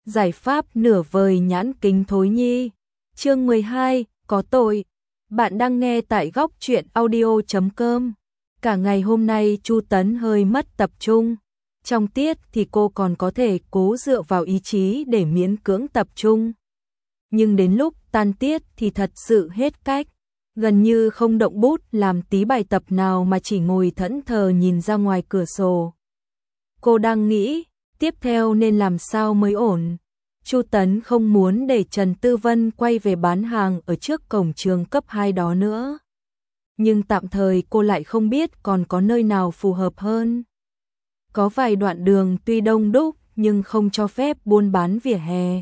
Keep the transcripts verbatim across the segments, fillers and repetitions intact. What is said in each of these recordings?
Giải pháp nửa vời nhãn kính thối nhi. Chương mười hai, có tội. Bạn đang nghe tại góc truyện audio chấm com. Cả ngày hôm nay Chu Tấn hơi mất tập trung. Trong tiết thì cô còn có thể cố dựa vào ý chí để miễn cưỡng tập trung. Nhưng đến lúc tan tiết thì thật sự hết cách. Gần như không động bút làm tí bài tập nào mà chỉ ngồi thẫn thờ nhìn ra ngoài cửa sổ. Cô đang nghĩ, tiếp theo nên làm sao mới ổn. Chu Tấn không muốn để Trần Tư Vân quay về bán hàng ở trước cổng trường cấp hai đó nữa. Nhưng tạm thời cô lại không biết còn có nơi nào phù hợp hơn. Có vài đoạn đường tuy đông đúc nhưng không cho phép buôn bán vỉa hè.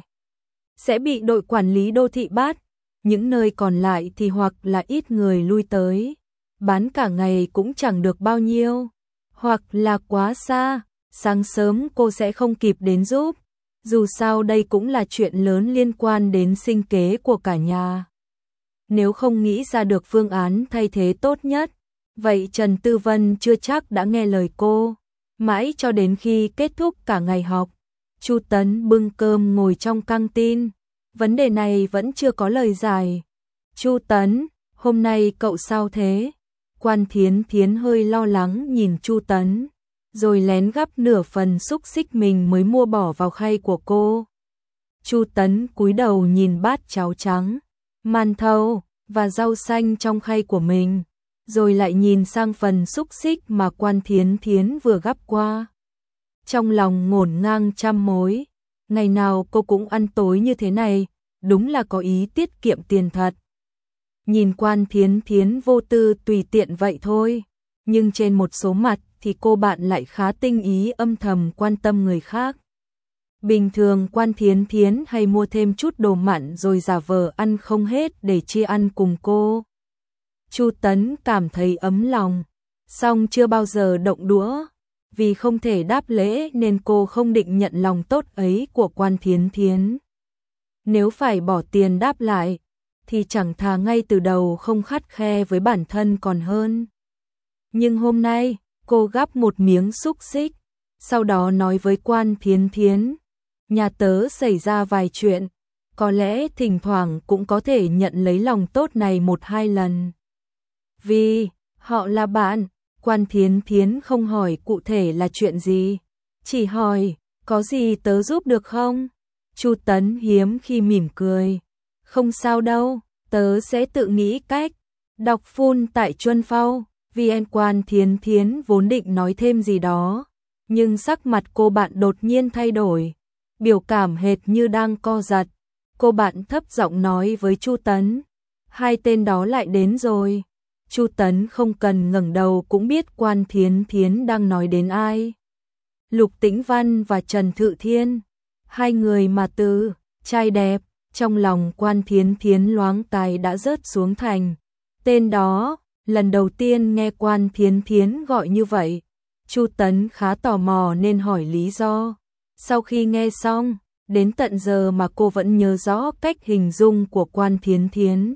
Sẽ bị đội quản lý đô thị bắt. Những nơi còn lại thì hoặc là ít người lui tới. Bán cả ngày cũng chẳng được bao nhiêu. Hoặc là quá xa. Sáng sớm cô sẽ không kịp đến giúp. Dù sao đây cũng là chuyện lớn liên quan đến sinh kế của cả nhà. Nếu không nghĩ ra được phương án thay thế tốt nhất, vậy Trần Tư Vân chưa chắc đã nghe lời cô. Mãi cho đến khi kết thúc cả ngày học, Chu Tấn bưng cơm ngồi trong căng tin. Vấn đề này vẫn chưa có lời giải. Chu Tấn, hôm nay cậu sao thế? Quan Thiến Thiến hơi lo lắng nhìn Chu Tấn, rồi lén gắp nửa phần xúc xích mình mới mua bỏ vào khay của cô. Chu Tấn cúi đầu nhìn bát cháo trắng, màn thầu và rau xanh trong khay của mình, rồi lại nhìn sang phần xúc xích mà Quan Thiến Thiến vừa gắp qua. Trong lòng ngổn ngang trăm mối, ngày nào cô cũng ăn tối như thế này, đúng là có ý tiết kiệm tiền thật. Nhìn Quan Thiến Thiến vô tư tùy tiện vậy thôi, nhưng trên một số mặt thì cô bạn lại khá tinh ý âm thầm quan tâm người khác. Bình thường Quan Thiến Thiến hay mua thêm chút đồ mặn rồi giả vờ ăn không hết để chia ăn cùng cô. Chu Tấn cảm thấy ấm lòng, song chưa bao giờ động đũa. Vì không thể đáp lễ nên cô không định nhận lòng tốt ấy của Quan Thiến Thiến. Nếu phải bỏ tiền đáp lại, thì chẳng thà ngay từ đầu không khắt khe với bản thân còn hơn. Nhưng hôm nay, cô gắp một miếng xúc xích, sau đó nói với Quan Thiến Thiến, nhà tớ xảy ra vài chuyện, có lẽ thỉnh thoảng cũng có thể nhận lấy lòng tốt này một hai lần. Vì họ là bạn, Quan Thiến Thiến không hỏi cụ thể là chuyện gì, chỉ hỏi, có gì tớ giúp được không? Chu Tấn hiếm khi mỉm cười, không sao đâu, tớ sẽ tự nghĩ cách. Đọc phun tại Chuân Phao. vê en. Quan Thiến Thiến vốn định nói thêm gì đó, nhưng sắc mặt cô bạn đột nhiên thay đổi, biểu cảm hệt như đang co giật. Cô bạn thấp giọng nói với Chu Tấn, hai tên đó lại đến rồi. Chu Tấn không cần ngẩng đầu cũng biết Quan Thiến Thiến đang nói đến ai. Lục Tĩnh Văn và Trần Thự Thiên, hai người mà từ trai đẹp, trong lòng Quan Thiến Thiến loáng cái đã rớt xuống thành tên đó. Lần đầu tiên nghe Quan Thiến Thiến gọi như vậy, Chu Tấn khá tò mò nên hỏi lý do. Sau khi nghe xong, đến tận giờ mà cô vẫn nhớ rõ cách hình dung của Quan Thiến Thiến.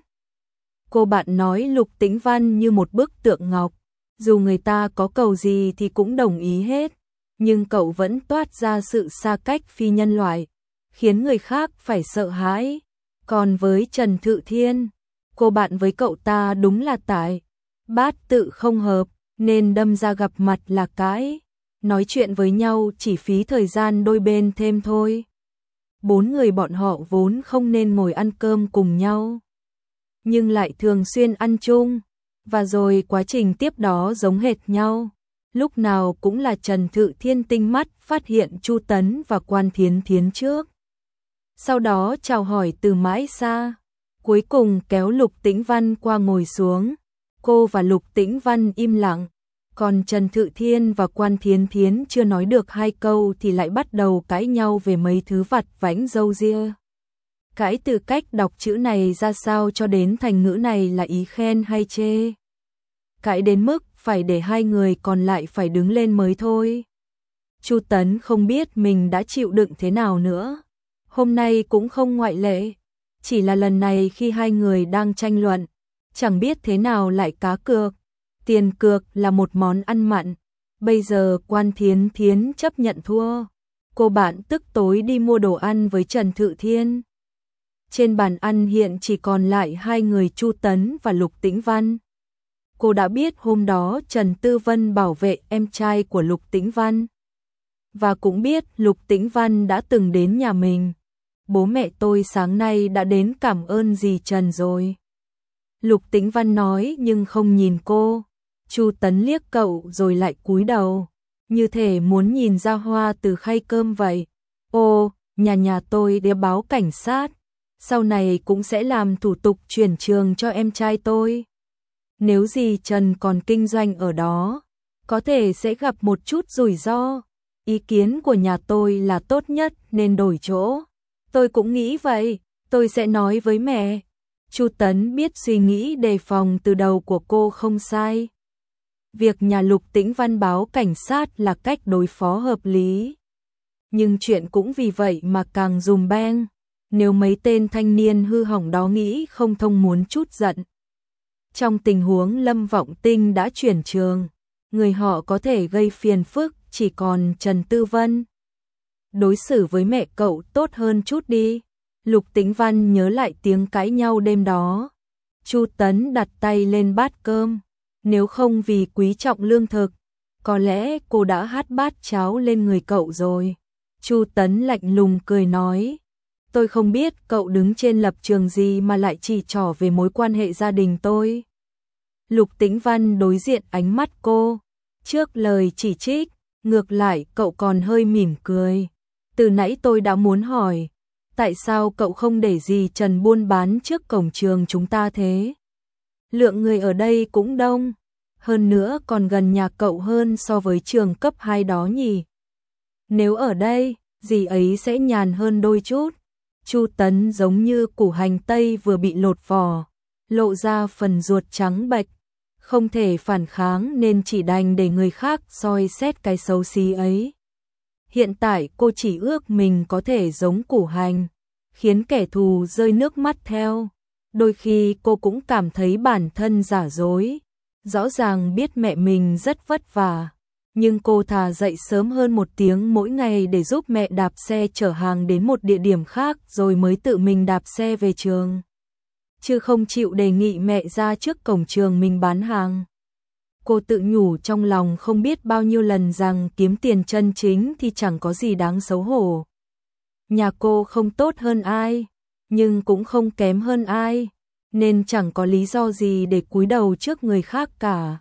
Cô bạn nói Lục Tĩnh Văn như một bức tượng ngọc, dù người ta có cầu gì thì cũng đồng ý hết, nhưng cậu vẫn toát ra sự xa cách phi nhân loại, khiến người khác phải sợ hãi. Còn với Trần Thự Thiên, cô bạn với cậu ta đúng là tại bát tự không hợp, nên đâm ra gặp mặt là cãi. Nói chuyện với nhau chỉ phí thời gian đôi bên thêm thôi. Bốn người bọn họ vốn không nên ngồi ăn cơm cùng nhau, nhưng lại thường xuyên ăn chung, và rồi quá trình tiếp đó giống hệt nhau. Lúc nào cũng là Trần Thự Thiên tinh mắt phát hiện Chu Tấn và Quan Thiến Thiến trước. Sau đó chào hỏi từ mãi xa, cuối cùng kéo Lục Tĩnh Văn qua ngồi xuống. Cô và Lục Tĩnh Văn im lặng, còn Trần Thự Thiên và Quan Thiến Thiến chưa nói được hai câu thì lại bắt đầu cãi nhau về mấy thứ vặt vãnh râu ria. Cãi từ cách đọc chữ này ra sao cho đến thành ngữ này là ý khen hay chê. Cãi đến mức phải để hai người còn lại phải đứng lên mới thôi. Chu Tấn không biết mình đã chịu đựng thế nào nữa. Hôm nay cũng không ngoại lệ, chỉ là lần này khi hai người đang tranh luận, chẳng biết thế nào lại cá cược. Tiền cược là một món ăn mặn, bây giờ Quan Thiến Thiến chấp nhận thua. cô bạn tức tối đi mua đồ ăn với Trần Thự Thiên. Trên bàn ăn hiện chỉ còn lại hai người Chu Tấn và Lục Tĩnh Văn. Cô đã biết hôm đó Trần Tư Vân bảo vệ em trai của Lục Tĩnh Văn. Và cũng biết Lục Tĩnh Văn đã từng đến nhà mình. Bố mẹ tôi sáng nay đã đến cảm ơn dì Trần rồi. Lục Tĩnh Văn nói nhưng không nhìn cô. Chu Tấn liếc cậu rồi lại cúi đầu, như thể muốn nhìn ra hoa từ khay cơm vậy. Ô, nhà nhà tôi đã báo cảnh sát, sau này cũng sẽ làm thủ tục chuyển trường cho em trai tôi. Nếu dì Trần còn kinh doanh ở đó, có thể sẽ gặp một chút rủi ro. Ý kiến của nhà tôi là tốt nhất nên đổi chỗ. Tôi cũng nghĩ vậy, tôi sẽ nói với mẹ. Chu Tấn biết suy nghĩ đề phòng từ đầu của cô không sai. Việc nhà Lục Tĩnh Văn báo cảnh sát là cách đối phó hợp lý. Nhưng chuyện cũng vì vậy mà càng dùm beng. Nếu mấy tên thanh niên hư hỏng đó nghĩ không thông muốn chút giận. Trong tình huống Lâm Vọng Tinh đã chuyển trường, người họ có thể gây phiền phức chỉ còn Trần Tư Vân. Đối xử với mẹ cậu tốt hơn chút đi. Lục Tĩnh Văn nhớ lại tiếng cãi nhau đêm đó. Chu Tấn đặt tay lên bát cơm. Nếu không vì quý trọng lương thực, có lẽ cô đã hắt bát cháo lên người cậu rồi. Chu Tấn lạnh lùng cười nói. Tôi không biết cậu đứng trên lập trường gì mà lại chỉ trỏ về mối quan hệ gia đình tôi. Lục Tĩnh Văn đối diện ánh mắt cô. Trước lời chỉ trích, ngược lại cậu còn hơi mỉm cười. Từ nãy tôi đã muốn hỏi, tại sao cậu không để dì Trần buôn bán trước cổng trường chúng ta thế? Lượng người ở đây cũng đông, hơn nữa còn gần nhà cậu hơn so với trường cấp hai đó nhỉ? Nếu ở đây, dì ấy sẽ nhàn hơn đôi chút. Chu Tấn giống như củ hành tây vừa bị lột vỏ, lộ ra phần ruột trắng bệch, không thể phản kháng nên chỉ đành để người khác soi xét cái xấu xí ấy. Hiện tại cô chỉ ước mình có thể giống củ hành, khiến kẻ thù rơi nước mắt theo. Đôi khi cô cũng cảm thấy bản thân giả dối. Rõ ràng biết mẹ mình rất vất vả, nhưng cô thà dậy sớm hơn một tiếng mỗi ngày để giúp mẹ đạp xe chở hàng đến một địa điểm khác rồi mới tự mình đạp xe về trường. Chứ không chịu đề nghị mẹ ra trước cổng trường mình bán hàng. Cô tự nhủ trong lòng không biết bao nhiêu lần rằng kiếm tiền chân chính thì chẳng có gì đáng xấu hổ. Nhà cô không tốt hơn ai, nhưng cũng không kém hơn ai, nên chẳng có lý do gì để cúi đầu trước người khác cả.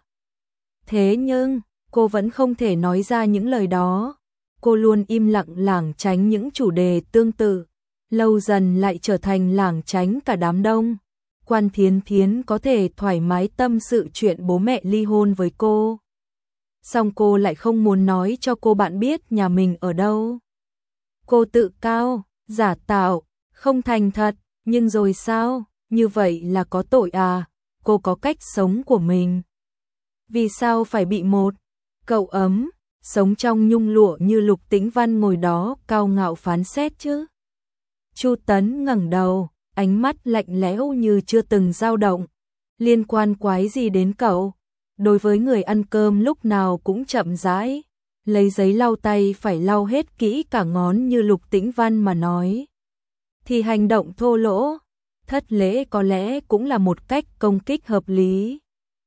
Thế nhưng, cô vẫn không thể nói ra những lời đó. Cô luôn im lặng lảng tránh những chủ đề tương tự, lâu dần lại trở thành lảng tránh cả đám đông. Quan Thiến Thiến có thể thoải mái tâm sự chuyện bố mẹ ly hôn với cô. Song cô lại không muốn nói cho cô bạn biết nhà mình ở đâu. Cô tự cao, giả tạo, không thành thật, nhưng rồi sao? Như vậy là có tội à? Cô có cách sống của mình. Vì sao phải bị một cậu ấm, sống trong nhung lụa như Lục Tĩnh Văn ngồi đó cao ngạo phán xét chứ? Chu Tấn ngẩng đầu, ánh mắt lạnh lẽo như chưa từng dao động. Liên quan quái gì đến cậu? Đối với người ăn cơm lúc nào cũng chậm rãi, lấy giấy lau tay phải lau hết kỹ cả ngón như Lục Tĩnh Văn mà nói. Thì hành động thô lỗ, thất lễ có lẽ cũng là một cách công kích hợp lý.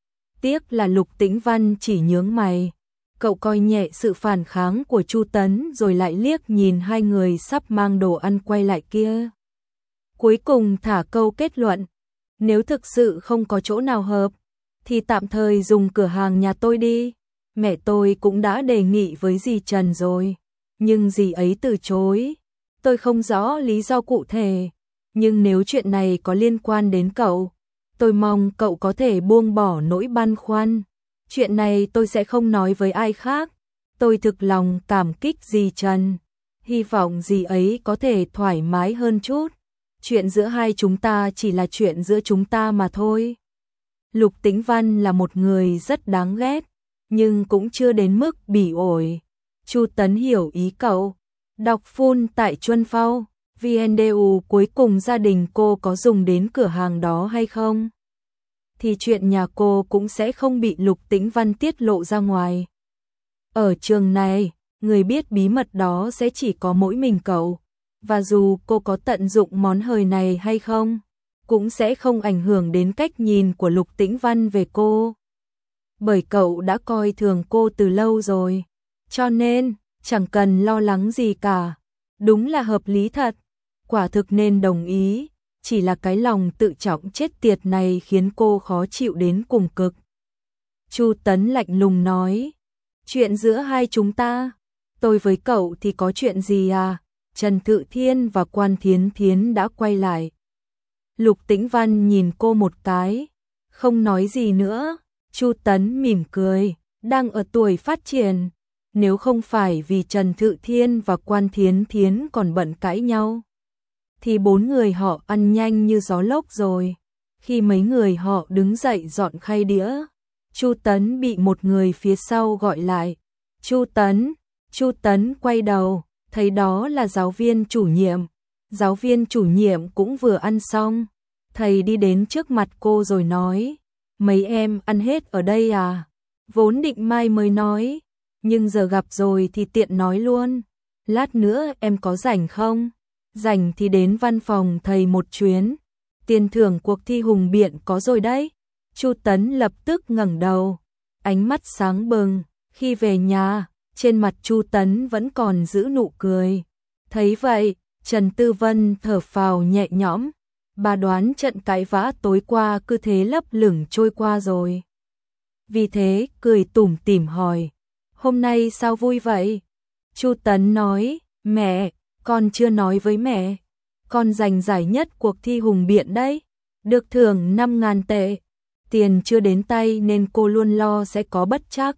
Tiếc là Lục Tĩnh Văn chỉ nhướng mày. Cậu coi nhẹ sự phản kháng của Chu Tấn rồi lại liếc nhìn hai người sắp mang đồ ăn quay lại kia. Cuối cùng thả câu kết luận. Nếu thực sự không có chỗ nào hợp, thì tạm thời dùng cửa hàng nhà tôi đi. Mẹ tôi cũng đã đề nghị với dì Trần rồi, nhưng dì ấy từ chối. Tôi không rõ lý do cụ thể, nhưng nếu chuyện này có liên quan đến cậu, tôi mong cậu có thể buông bỏ nỗi băn khoăn. Chuyện này tôi sẽ không nói với ai khác. Tôi thực lòng cảm kích dì Trần, hy vọng dì ấy có thể thoải mái hơn chút. Chuyện giữa hai chúng ta chỉ là chuyện giữa chúng ta mà thôi. Lục Tĩnh Văn là một người rất đáng ghét, nhưng cũng chưa đến mức bỉ ổi. Chu Tấn hiểu ý cậu. Đọc full tại Chuân Phao, vê en đê u cuối cùng gia đình cô có dùng đến cửa hàng đó hay không? Thì chuyện nhà cô cũng sẽ không bị Lục Tĩnh Văn tiết lộ ra ngoài. Ở trường này, người biết bí mật đó sẽ chỉ có mỗi mình cậu, và dù cô có tận dụng món hời này hay không, cũng sẽ không ảnh hưởng đến cách nhìn của Lục Tĩnh Văn về cô. Bởi cậu đã coi thường cô từ lâu rồi, cho nên chẳng cần lo lắng gì cả. Đúng là hợp lý thật, quả thực nên đồng ý, chỉ là cái lòng tự trọng chết tiệt này khiến cô khó chịu đến cùng cực. Chu Tấn lạnh lùng nói, chuyện giữa hai chúng ta, tôi với cậu thì có chuyện gì à? Trần Tự Thiên và Quan Thiến Thiến đã quay lại. Lục Tĩnh Văn nhìn cô một cái, không nói gì nữa. Chu Tấn mỉm cười, đang ở tuổi phát triển, nếu không phải vì Trần Tự Thiên và Quan Thiến Thiến còn bận cãi nhau, thì bốn người họ ăn nhanh như gió lốc rồi. Khi mấy người họ đứng dậy dọn khay đĩa, Chu Tấn bị một người phía sau gọi lại. Chu Tấn, Chu Tấn quay đầu, thấy đó là giáo viên chủ nhiệm. Giáo viên chủ nhiệm cũng vừa ăn xong, thầy đi đến trước mặt cô rồi nói, mấy em ăn hết ở đây à? Vốn định mai mới nói, nhưng giờ gặp rồi thì tiện nói luôn. Lát nữa em có rảnh không? Rảnh thì đến văn phòng thầy một chuyến. Tiền thưởng cuộc thi hùng biện có rồi đấy. Chu Tấn lập tức ngẩng đầu, ánh mắt sáng bừng. Khi về nhà, trên mặt Chu Tấn vẫn còn giữ nụ cười. Thấy vậy, Trần Tư Vân thở phào nhẹ nhõm. Bà đoán trận cãi vã tối qua cứ thế lấp lửng trôi qua rồi. Vì thế, cười tủm tỉm hỏi, hôm nay sao vui vậy? Chu Tấn nói, mẹ, con chưa nói với mẹ. Con giành giải nhất cuộc thi hùng biện đấy, được thưởng năm ngàn tệ. Tiền chưa đến tay nên cô luôn lo sẽ có bất trắc.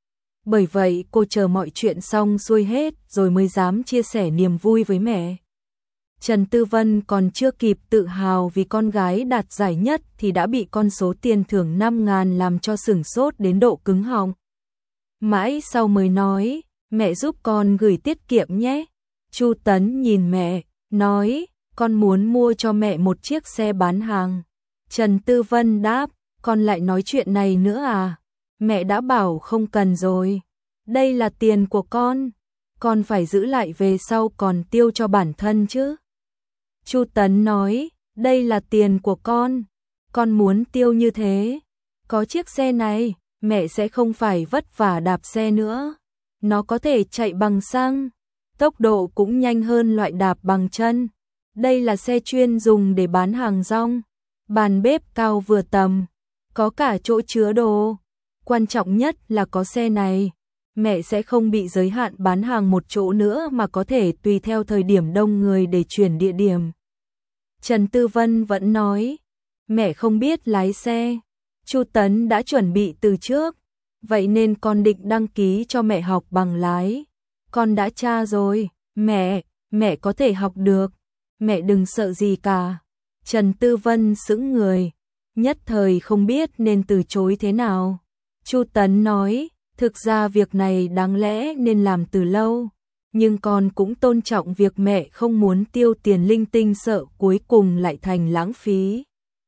Bởi vậy cô chờ mọi chuyện xong xuôi hết rồi mới dám chia sẻ niềm vui với mẹ. Trần Tư Vân còn chưa kịp tự hào vì con gái đạt giải nhất thì đã bị con số tiền thưởng năm ngàn làm cho sửng sốt đến độ cứng họng. Mãi sau mới nói, mẹ giúp con gửi tiết kiệm nhé. Chu Tấn nhìn mẹ, nói, con muốn mua cho mẹ một chiếc xe bán hàng. Trần Tư Vân đáp, con lại nói chuyện này nữa à? Mẹ đã bảo không cần rồi. Đây là tiền của con, con phải giữ lại về sau còn tiêu cho bản thân chứ. Chu Tấn nói, đây là tiền của con, con muốn tiêu như thế. Có chiếc xe này, mẹ sẽ không phải vất vả đạp xe nữa. Nó có thể chạy bằng xăng, tốc độ cũng nhanh hơn loại đạp bằng chân. Đây là xe chuyên dùng để bán hàng rong, bàn bếp cao vừa tầm, có cả chỗ chứa đồ. Quan trọng nhất là có xe này, mẹ sẽ không bị giới hạn bán hàng một chỗ nữa mà có thể tùy theo thời điểm đông người để chuyển địa điểm. Trần Tư Vân vẫn nói, mẹ không biết lái xe. Chu Tấn đã chuẩn bị từ trước, vậy nên con định đăng ký cho mẹ học bằng lái. Con đã tra rồi, mẹ, mẹ có thể học được, mẹ đừng sợ gì cả. Trần Tư Vân sững người, nhất thời không biết nên từ chối thế nào. Chu Tấn nói, thực ra việc này đáng lẽ nên làm từ lâu, nhưng con cũng tôn trọng việc mẹ không muốn tiêu tiền linh tinh sợ cuối cùng lại thành lãng phí.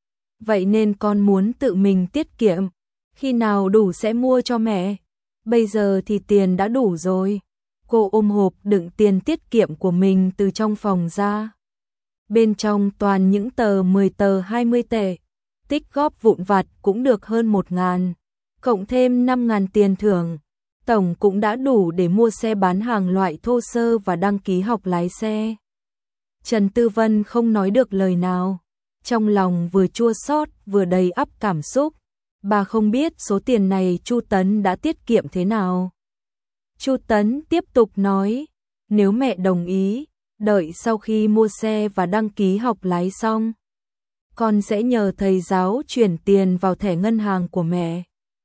Vậy nên con muốn tự mình tiết kiệm, khi nào đủ sẽ mua cho mẹ. Bây giờ thì tiền đã đủ rồi. Cô ôm hộp đựng tiền tiết kiệm của mình từ trong phòng ra. Bên trong toàn những tờ mười tờ hai mươi tệ, tích góp vụn vặt cũng được hơn một ngàn, cộng thêm năm ngàn tiền thưởng. Tổng cũng đã đủ để mua xe bán hàng loại thô sơ và đăng ký học lái xe. Trần Tư Vân không nói được lời nào, trong lòng vừa chua xót vừa đầy ắp cảm xúc. Bà không biết số tiền này Chu Tấn đã tiết kiệm thế nào. Chu Tấn tiếp tục nói, nếu mẹ đồng ý, đợi sau khi mua xe và đăng ký học lái xong, con sẽ nhờ thầy giáo chuyển tiền vào thẻ ngân hàng của mẹ.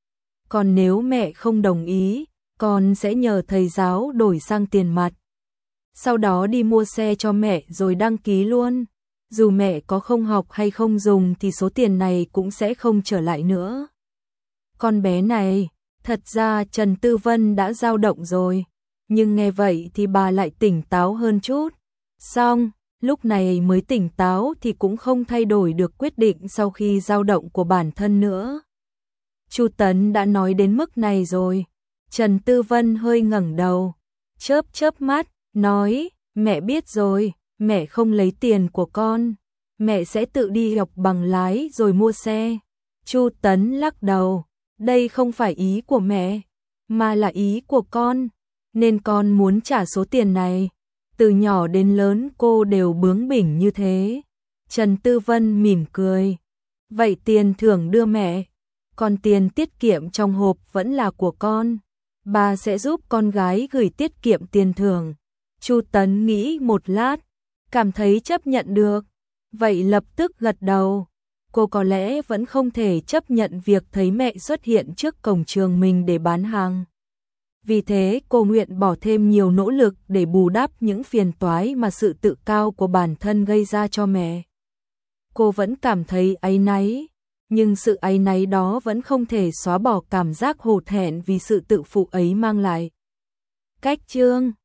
Còn nếu mẹ không đồng ý, con sẽ nhờ thầy giáo đổi sang tiền mặt. Sau đó đi mua xe cho mẹ rồi đăng ký luôn. Dù mẹ có không học hay không dùng thì số tiền này cũng sẽ không trở lại nữa. Con bé này, thật ra Trần Tư Vân đã dao động rồi, nhưng nghe vậy thì bà lại tỉnh táo hơn chút. Xong, lúc này mới tỉnh táo thì cũng không thay đổi được quyết định sau khi dao động của bản thân nữa. Chu Tấn đã nói đến mức này rồi. Trần Tư Vân hơi ngẩng đầu, chớp chớp mắt, nói, mẹ biết rồi, mẹ không lấy tiền của con, mẹ sẽ tự đi học bằng lái rồi mua xe. Chu Tấn lắc đầu, đây không phải ý của mẹ, mà là ý của con, nên con muốn trả số tiền này. Từ nhỏ đến lớn cô đều bướng bỉnh như thế. Trần Tư Vân mỉm cười, vậy tiền thưởng đưa mẹ, còn tiền tiết kiệm trong hộp vẫn là của con. Bà sẽ giúp con gái gửi tiết kiệm tiền thưởng. Chu Tấn nghĩ một lát, cảm thấy chấp nhận được, vậy lập tức gật đầu. Cô có lẽ vẫn không thể chấp nhận việc thấy mẹ xuất hiện trước cổng trường mình để bán hàng. Vì thế cô nguyện bỏ thêm nhiều nỗ lực để bù đắp những phiền toái mà sự tự cao của bản thân gây ra cho mẹ. Cô vẫn cảm thấy áy náy, nhưng sự áy náy đó vẫn không thể xóa bỏ cảm giác hổ thẹn vì sự tự phụ ấy mang lại. Cách chương